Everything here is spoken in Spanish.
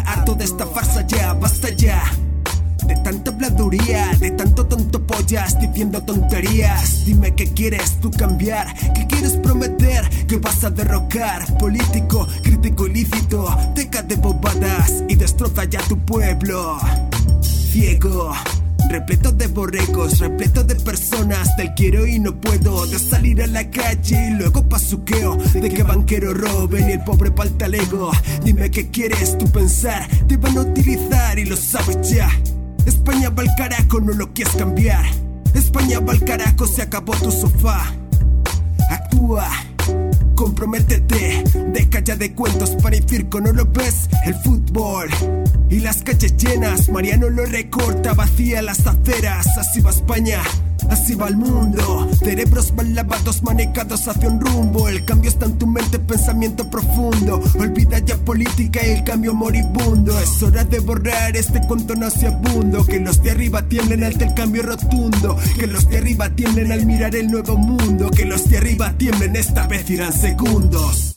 harto de esta farsa ya, basta ya de tanta habladuría, de tanto tonto pollas diciendo tonterías. Dime qué quieres tú cambiar, qué quieres prometer, qué vas a derrocar. Político, crítico ilícito, deja de bobadas y destroza ya tu pueblo. Ciego, repleto de borregos, repleto de personas del quiero y no puedo, de salir a la calle y luego pasuqueo, de que banquero roben y el pobre palta el ego. Dime qué quieres tú pensar, te van a utilizar y lo sabes ya. España va al carajo, no lo quieres cambiar. España va al carajo, se acabó tu sofá. Actúa, comprométete, deja ya de cuentos para el circo, ¿no lo ves? El fútbol y las calles llenas, Mariano lo recorta, vacía las aceras. Así va España, así va el mundo. Cerebros mal lavados, manejados hacia un rumbo. El cambio está en tu mente, pensamiento profundo. Olvida ya política y el cambio moribundo. Es hora de borrar este cuento nauseabundo. Que los de arriba tiemblen ante el cambio rotundo. Que los de arriba tiemblen al mirar el nuevo mundo. Que los de arriba tiemblen, esta vez irán segundos.